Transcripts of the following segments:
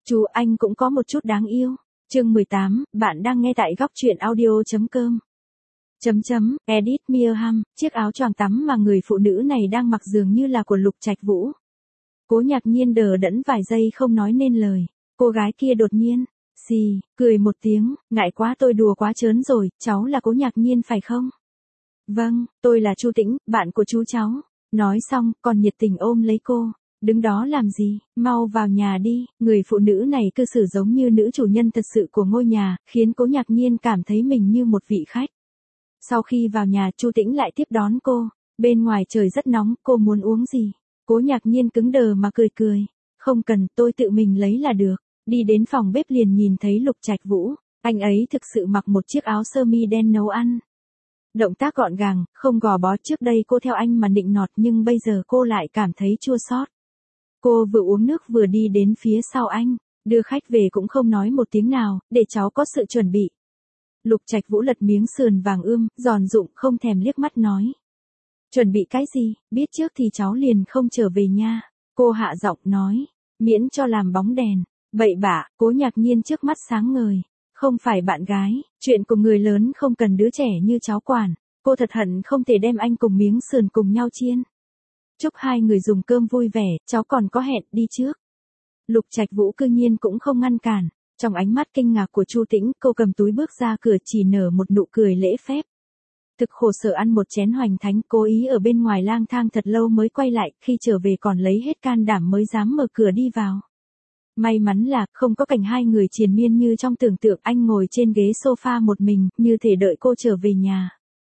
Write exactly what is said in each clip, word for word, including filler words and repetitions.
Chú anh cũng có một chút đáng yêu. Chương mười tám, bạn đang nghe tại góc truyện audio.com. Chấm chấm, Edith Meerham, chiếc áo choàng tắm mà người phụ nữ này đang mặc dường như là của Lục Trạch Vũ. Cố Nhạc Nhiên đờ đẫn vài giây không nói nên lời. Cô gái kia đột nhiên, xì, cười một tiếng, ngại quá tôi đùa quá trớn rồi, cháu là Cố Nhạc Nhiên phải không? Vâng, tôi là Chu Tĩnh, bạn của chú cháu. Nói xong, còn nhiệt tình ôm lấy cô. Đứng đó làm gì, mau vào nhà đi. Người phụ nữ này cư xử giống như nữ chủ nhân thật sự của ngôi nhà, khiến Cố Nhạc Nhiên cảm thấy mình như một vị khách. Sau khi vào nhà, Chu Tĩnh lại tiếp đón cô. Bên ngoài trời rất nóng, cô muốn uống gì? Cố Nhạc Nhiên cứng đờ mà cười cười. Không cần, tôi tự mình lấy là được. Đi đến phòng bếp liền nhìn thấy Lục Trạch Vũ. Anh ấy thực sự mặc một chiếc áo sơ mi đen nấu ăn. Động tác gọn gàng, không gò bó. Trước đây cô theo anh mà nịnh nọt nhưng bây giờ cô lại cảm thấy chua xót. Cô vừa uống nước vừa đi đến phía sau anh, đưa khách về cũng không nói một tiếng nào, để cháu có sự chuẩn bị. Lục Trạch Vũ lật miếng sườn vàng ươm, giòn rụm không thèm liếc mắt nói. Chuẩn bị cái gì, biết trước thì cháu liền không trở về nha. Cô hạ giọng nói, miễn cho làm bóng đèn. Bậy bạ, Cố Nhạc Nhiên trước mắt sáng ngời. Không phải bạn gái, chuyện của người lớn không cần đứa trẻ như cháu quản. Cô thật hận không thể đem anh cùng miếng sườn cùng nhau chiên. Chúc hai người dùng cơm vui vẻ, cháu còn có hẹn đi trước. Lục Trạch Vũ cư nhiên cũng không ngăn cản. Trong ánh mắt kinh ngạc của Chu Tĩnh, cô cầm túi bước ra cửa chỉ nở một nụ cười lễ phép. Thực khổ sở ăn một chén hoành thánh, cố ý ở bên ngoài lang thang thật lâu mới quay lại, khi trở về còn lấy hết can đảm mới dám mở cửa đi vào. May mắn là không có cảnh hai người triền miên như trong tưởng tượng. Anh ngồi trên ghế sofa một mình, như thể đợi cô trở về nhà.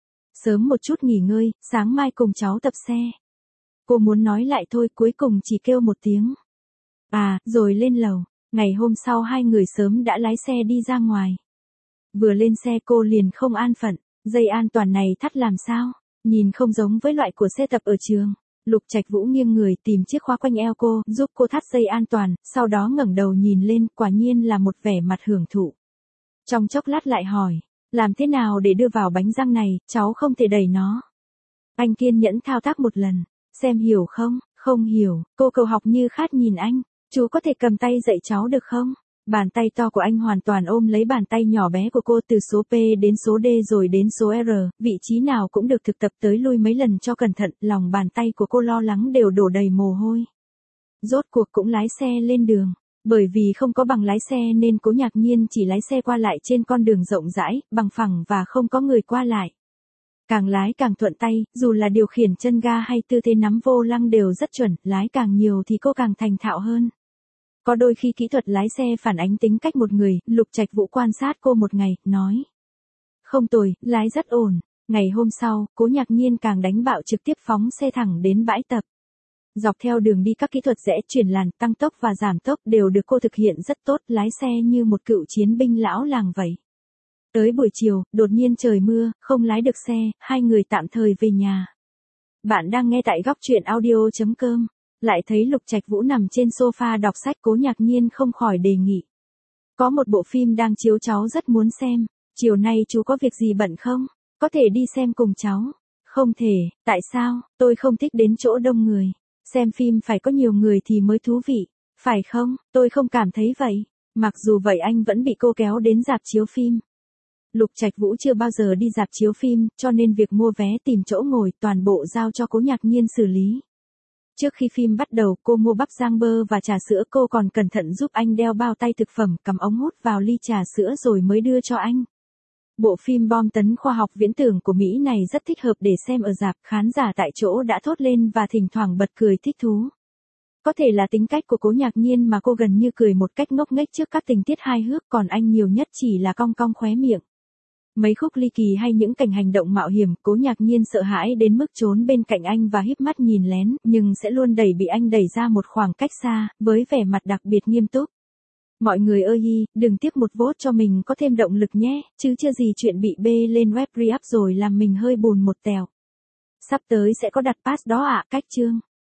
Sớm một chút nghỉ ngơi, sáng mai cùng cháu tập xe. Cô muốn nói lại thôi, cuối cùng chỉ kêu một tiếng. À, rồi lên lầu. Ngày hôm sau hai người sớm đã lái xe đi ra ngoài. Vừa lên xe cô liền không an phận. Dây an toàn này thắt làm sao? Nhìn không giống với loại của xe tập ở trường. Lục Trạch Vũ nghiêng người tìm chiếc khóa quanh eo cô, giúp cô thắt dây an toàn, sau đó ngẩng đầu nhìn lên, quả nhiên là một vẻ mặt hưởng thụ. Trong chốc lát lại hỏi, làm thế nào để đưa vào bánh răng này, cháu không thể đẩy nó. Anh kiên nhẫn thao tác một lần, xem hiểu không, không hiểu, cô cầu học như khát nhìn anh, chú có thể cầm tay dạy cháu được không? Bàn tay to của anh hoàn toàn ôm lấy bàn tay nhỏ bé của cô từ số P đến số D rồi đến số R, vị trí nào cũng được thực tập tới lui mấy lần cho cẩn thận, lòng bàn tay của cô lo lắng đều đổ đầy mồ hôi. Rốt cuộc cũng lái xe lên đường, bởi vì không có bằng lái xe nên Cố Nhạc Nhiên chỉ lái xe qua lại trên con đường rộng rãi, bằng phẳng và không có người qua lại. Càng lái càng thuận tay, dù là điều khiển chân ga hay tư thế nắm vô lăng đều rất chuẩn, lái càng nhiều thì cô càng thành thạo hơn. Có đôi khi kỹ thuật lái xe phản ánh tính cách một người. Lục Trạch Vũ quan sát cô một ngày, nói. Không tồi, lái rất ổn. Ngày hôm sau, Cố Nhạc Nhiên càng đánh bạo trực tiếp phóng xe thẳng đến bãi tập. Dọc theo đường đi các kỹ thuật rẽ, chuyển làn, tăng tốc và giảm tốc đều được cô thực hiện rất tốt, lái xe như một cựu chiến binh lão làng vậy. Tới buổi chiều, đột nhiên trời mưa, không lái được xe, hai người tạm thời về nhà. Bạn đang nghe tại góc truyện audio.com. Lại thấy Lục Trạch Vũ nằm trên sofa đọc sách. Cố Nhạc Nhiên không khỏi đề nghị. Có một bộ phim đang chiếu cháu rất muốn xem. Chiều nay chú có việc gì bận không? Có thể đi xem cùng cháu. Không thể, tại sao? Tôi không thích đến chỗ đông người. Xem phim phải có nhiều người thì mới thú vị. Phải không? Tôi không cảm thấy vậy. Mặc dù vậy anh vẫn bị cô kéo đến rạp chiếu phim. Lục Trạch Vũ chưa bao giờ đi rạp chiếu phim, cho nên việc mua vé tìm chỗ ngồi toàn bộ giao cho Cố Nhạc Nhiên xử lý. Trước khi phim bắt đầu, cô mua bắp rang bơ và trà sữa, cô còn cẩn thận giúp anh đeo bao tay thực phẩm, cắm ống hút vào ly trà sữa rồi mới đưa cho anh. Bộ phim bom tấn khoa học viễn tưởng của Mỹ này rất thích hợp để xem ở rạp, khán giả tại chỗ đã thốt lên và thỉnh thoảng bật cười thích thú. Có thể là tính cách của Cố Nhạc Nhiên mà cô gần như cười một cách ngốc nghếch trước các tình tiết hài hước, còn anh nhiều nhất chỉ là cong cong khóe miệng. Mấy khúc ly kỳ hay những cảnh hành động mạo hiểm, Cố Nhạc Nhiên sợ hãi đến mức trốn bên cạnh anh và híp mắt nhìn lén, nhưng sẽ luôn đẩy bị anh đẩy ra một khoảng cách xa, với vẻ mặt đặc biệt nghiêm túc. Mọi người ơi hi, đừng tiếc một vote cho mình có thêm động lực nhé, chứ chưa gì chuyện bị bê lên web re-up rồi làm mình hơi bùn một tèo. Sắp tới sẽ có đặt pass đó ạ, cách chương.